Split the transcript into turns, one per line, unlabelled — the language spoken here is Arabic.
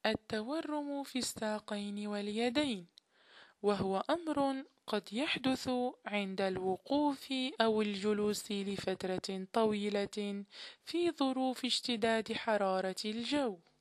التورم في الساقين واليدين، وهو أمر قد يحدث عند الوقوف أو الجلوس لفترة طويلة في ظروف اشتداد حرارة الجو.